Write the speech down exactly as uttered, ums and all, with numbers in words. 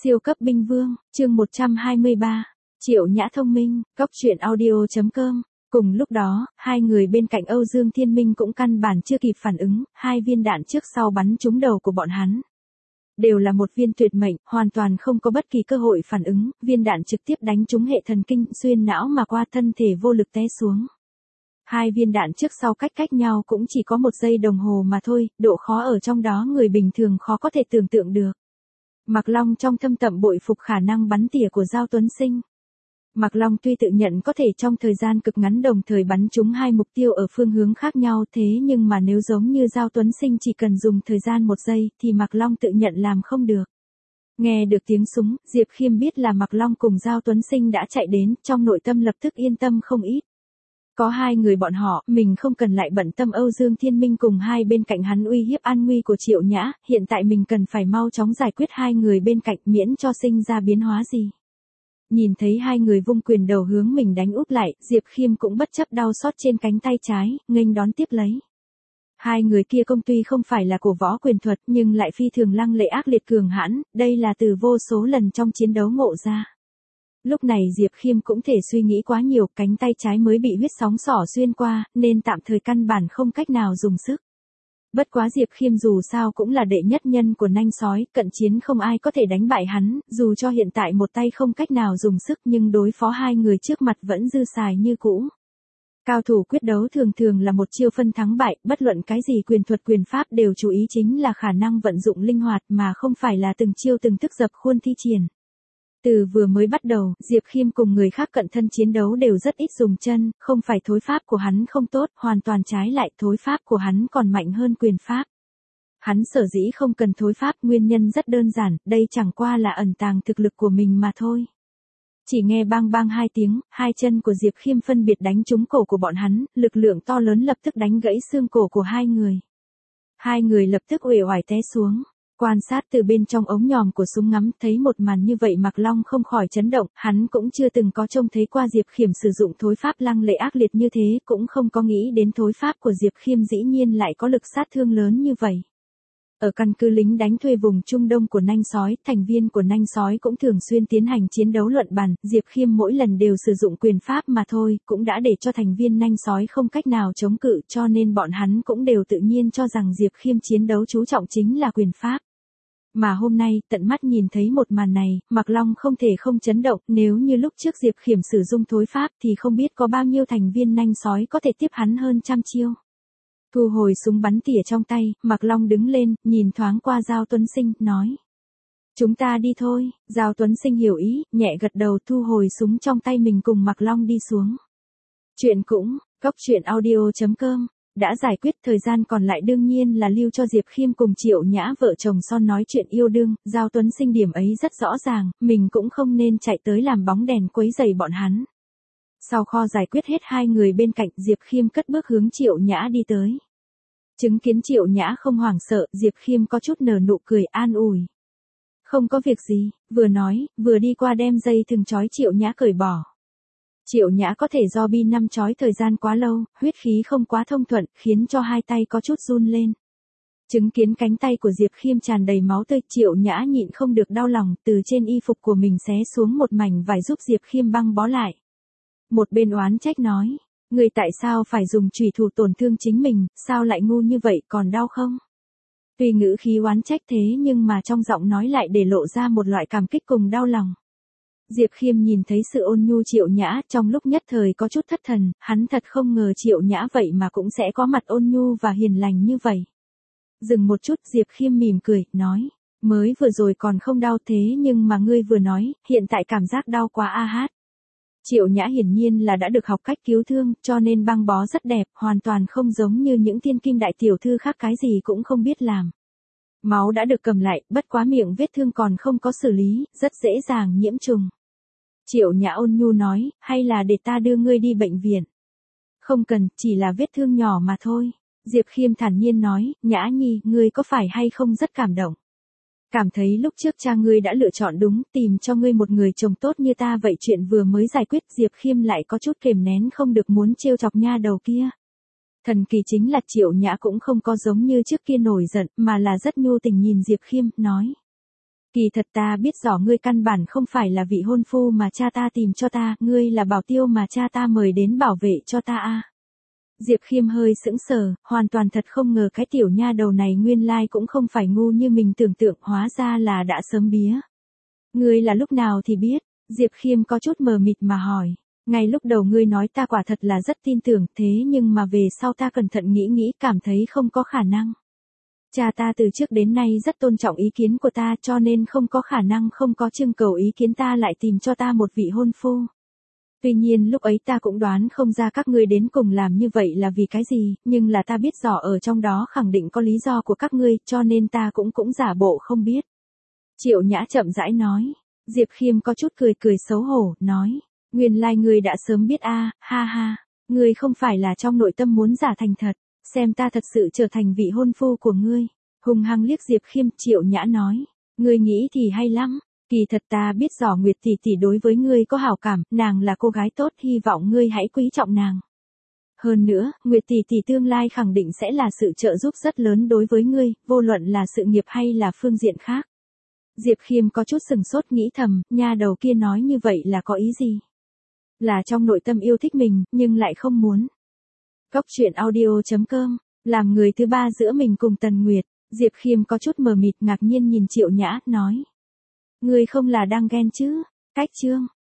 Siêu cấp binh vương, chương một trăm hai mươi ba, Triệu Nhã thông minh, cóc truyện audio chấm com. Cùng lúc đó, hai người bên cạnh Âu Dương Thiên Minh cũng căn bản chưa kịp phản ứng, hai viên đạn trước sau bắn trúng đầu của bọn hắn. Đều là một viên tuyệt mệnh, hoàn toàn không có bất kỳ cơ hội phản ứng, viên đạn trực tiếp đánh trúng hệ thần kinh, xuyên não mà qua, thân thể vô lực té xuống. Hai viên đạn trước sau cách cách nhau cũng chỉ có một giây đồng hồ mà thôi, độ khó ở trong đó người bình thường khó có thể tưởng tượng được. Mạc Long trong thâm tậm bội phục khả năng bắn tỉa của Giao Tuấn Sinh. Mạc Long tuy tự nhận có thể trong thời gian cực ngắn đồng thời bắn trúng hai mục tiêu ở phương hướng khác nhau, thế nhưng mà nếu giống như Giao Tuấn Sinh chỉ cần dùng thời gian một giây thì Mạc Long tự nhận làm không được. Nghe được tiếng súng, Diệp Khiêm biết là Mạc Long cùng Giao Tuấn Sinh đã chạy đến, trong nội tâm lập tức yên tâm không ít. Có hai người bọn họ, mình không cần lại bận tâm Âu Dương Thiên Minh cùng hai bên cạnh hắn uy hiếp an nguy của Triệu Nhã, hiện tại mình cần phải mau chóng giải quyết hai người bên cạnh miễn cho sinh ra biến hóa gì. Nhìn thấy hai người vung quyền đầu hướng mình đánh úp lại, Diệp Khiêm cũng bất chấp đau xót trên cánh tay trái, nghênh đón tiếp lấy. Hai người kia công tuy không phải là cổ võ quyền thuật nhưng lại phi thường lăng lệ ác liệt cường hãn, đây là từ vô số lần trong chiến đấu ngộ ra. Lúc này Diệp Khiêm cũng thể suy nghĩ quá nhiều, cánh tay trái mới bị huyết sóng sỏ xuyên qua, nên tạm thời căn bản không cách nào dùng sức. Bất quá Diệp Khiêm dù sao cũng là đệ nhất nhân của nanh sói, cận chiến không ai có thể đánh bại hắn, dù cho hiện tại một tay không cách nào dùng sức nhưng đối phó hai người trước mặt vẫn dư xài như cũ. Cao thủ quyết đấu thường thường là một chiêu phân thắng bại, bất luận cái gì quyền thuật quyền pháp đều chú ý chính là khả năng vận dụng linh hoạt mà không phải là từng chiêu từng thức dập khuôn thi triển. Từ vừa mới bắt đầu, Diệp Khiêm cùng người khác cận thân chiến đấu đều rất ít dùng chân, không phải thối pháp của hắn không tốt, hoàn toàn trái lại, thối pháp của hắn còn mạnh hơn quyền pháp. Hắn sở dĩ không cần thối pháp, nguyên nhân rất đơn giản, đây chẳng qua là ẩn tàng thực lực của mình mà thôi. Chỉ nghe bang bang hai tiếng, hai chân của Diệp Khiêm phân biệt đánh trúng cổ của bọn hắn, lực lượng to lớn lập tức đánh gãy xương cổ của hai người. Hai người lập tức uể oải té xuống. Quan sát từ bên trong ống nhòm của súng ngắm, thấy một màn như vậy Mạc Long không khỏi chấn động, hắn cũng chưa từng có trông thấy qua Diệp Khiêm sử dụng thối pháp lăng lệ ác liệt như thế, cũng không có nghĩ đến thối pháp của Diệp Khiêm dĩ nhiên lại có lực sát thương lớn như vậy. Ở căn cứ lính đánh thuê vùng Trung Đông của nanh sói, thành viên của nanh sói cũng thường xuyên tiến hành chiến đấu luận bàn, Diệp Khiêm mỗi lần đều sử dụng quyền pháp mà thôi, cũng đã để cho thành viên nanh sói không cách nào chống cự, cho nên bọn hắn cũng đều tự nhiên cho rằng Diệp Khiêm chiến đấu chú trọng chính là quyền pháp. Mà hôm nay, tận mắt nhìn thấy một màn này, Mạc Long không thể không chấn động, nếu như lúc trước Diệp Khiêm sử dụng thối pháp thì không biết có bao nhiêu thành viên nanh sói có thể tiếp hắn hơn trăm chiêu. Thu hồi súng bắn tỉa trong tay, Mạc Long đứng lên, nhìn thoáng qua Giao Tuấn Sinh, nói. Chúng ta đi thôi, Giao Tuấn Sinh hiểu ý, nhẹ gật đầu thu hồi súng trong tay mình cùng Mạc Long đi xuống. Chuyện cũng, cóc truyện audio chấm com. Đã giải quyết, thời gian còn lại đương nhiên là lưu cho Diệp Khiêm cùng Triệu Nhã vợ chồng son nói chuyện yêu đương, Giao Tuấn Sinh điểm ấy rất rõ ràng, mình cũng không nên chạy tới làm bóng đèn quấy rầy bọn hắn. Sau kho giải quyết hết hai người bên cạnh, Diệp Khiêm cất bước hướng Triệu Nhã đi tới. Chứng kiến Triệu Nhã không hoảng sợ, Diệp Khiêm có chút nở nụ cười an ủi. Không có việc gì, vừa nói, vừa đi qua đem dây thừng trói Triệu Nhã cởi bỏ. Triệu Nhã có thể do bi năm trói thời gian quá lâu, huyết khí không quá thông thuận, khiến cho hai tay có chút run lên. Chứng kiến cánh tay của Diệp Khiêm tràn đầy máu tươi, Triệu Nhã nhịn không được đau lòng, từ trên y phục của mình xé xuống một mảnh vải giúp Diệp Khiêm băng bó lại. Một bên oán trách nói, người tại sao phải dùng chủy thủ tổn thương chính mình, sao lại ngu như vậy, còn đau không? Tuy ngữ khí oán trách thế nhưng mà trong giọng nói lại để lộ ra một loại cảm kích cùng đau lòng. Diệp Khiêm nhìn thấy sự ôn nhu Triệu Nhã, trong lúc nhất thời có chút thất thần, hắn thật không ngờ Triệu Nhã vậy mà cũng sẽ có mặt ôn nhu và hiền lành như vậy. Dừng một chút, Diệp Khiêm mỉm cười, nói, mới vừa rồi còn không đau thế nhưng mà ngươi vừa nói, hiện tại cảm giác đau quá a hát. Triệu Nhã hiển nhiên là đã được học cách cứu thương, cho nên băng bó rất đẹp, hoàn toàn không giống như những thiên kim đại tiểu thư khác cái gì cũng không biết làm. Máu đã được cầm lại, bất quá miệng vết thương còn không có xử lý, rất dễ dàng nhiễm trùng. Triệu Nhã ôn nhu nói, hay là để ta đưa ngươi đi bệnh viện? Không cần, chỉ là vết thương nhỏ mà thôi. Diệp Khiêm thản nhiên nói, Nhã Nhi, ngươi có phải hay không rất cảm động? Cảm thấy lúc trước cha ngươi đã lựa chọn đúng, tìm cho ngươi một người chồng tốt như ta vậy, chuyện vừa mới giải quyết, Diệp Khiêm lại có chút kềm nén không được muốn trêu chọc nha đầu kia. Thần kỳ chính là Triệu Nhã cũng không có giống như trước kia nổi giận, mà là rất nhu tình nhìn Diệp Khiêm, nói. Kỳ thật ta biết rõ ngươi căn bản không phải là vị hôn phu mà cha ta tìm cho ta, ngươi là bảo tiêu mà cha ta mời đến bảo vệ cho ta a. Diệp Khiêm hơi sững sờ, hoàn toàn thật không ngờ cái tiểu nha đầu này nguyên lai cũng không phải ngu như mình tưởng tượng, hóa ra là đã sớm bía. Ngươi là lúc nào thì biết? Diệp Khiêm có chút mờ mịt mà hỏi. Ngay lúc đầu ngươi nói ta quả thật là rất tin tưởng, thế nhưng mà về sau ta cẩn thận nghĩ nghĩ cảm thấy không có khả năng. Cha ta từ trước đến nay rất tôn trọng ý kiến của ta, cho nên không có khả năng không có trưng cầu ý kiến ta lại tìm cho ta một vị hôn phu. Tuy nhiên lúc ấy ta cũng đoán không ra các ngươi đến cùng làm như vậy là vì cái gì, nhưng là ta biết rõ ở trong đó khẳng định có lý do của các ngươi, cho nên ta cũng cũng giả bộ không biết. Triệu Nhã chậm rãi nói. Diệp Khiêm có chút cười cười xấu hổ, nói. Nguyên lai ngươi đã sớm biết a, ha ha. Ngươi không phải là trong nội tâm muốn giả thành thật, xem ta thật sự trở thành vị hôn phu của ngươi. Hung hăng liếc Diệp Khiêm, Triệu Nhã nói. Ngươi nghĩ thì hay lắm. Kỳ thật ta biết rõ Nguyệt tỷ tỷ đối với ngươi có hảo cảm, nàng là cô gái tốt, hy vọng ngươi hãy quý trọng nàng. Hơn nữa, Nguyệt tỷ tỷ tương lai khẳng định sẽ là sự trợ giúp rất lớn đối với ngươi, vô luận là sự nghiệp hay là phương diện khác. Diệp Khiêm có chút sừng sốt nghĩ thầm, nha đầu kia nói như vậy là có ý gì? Là trong nội tâm yêu thích mình, nhưng lại không muốn. Góc truyện audio chấm com, làm người thứ ba giữa mình cùng Tần Nguyệt, Diệp Khiêm có chút mờ mịt ngạc nhiên nhìn Triệu Nhã, nói. Ngươi không là đang ghen chứ? Cách chương.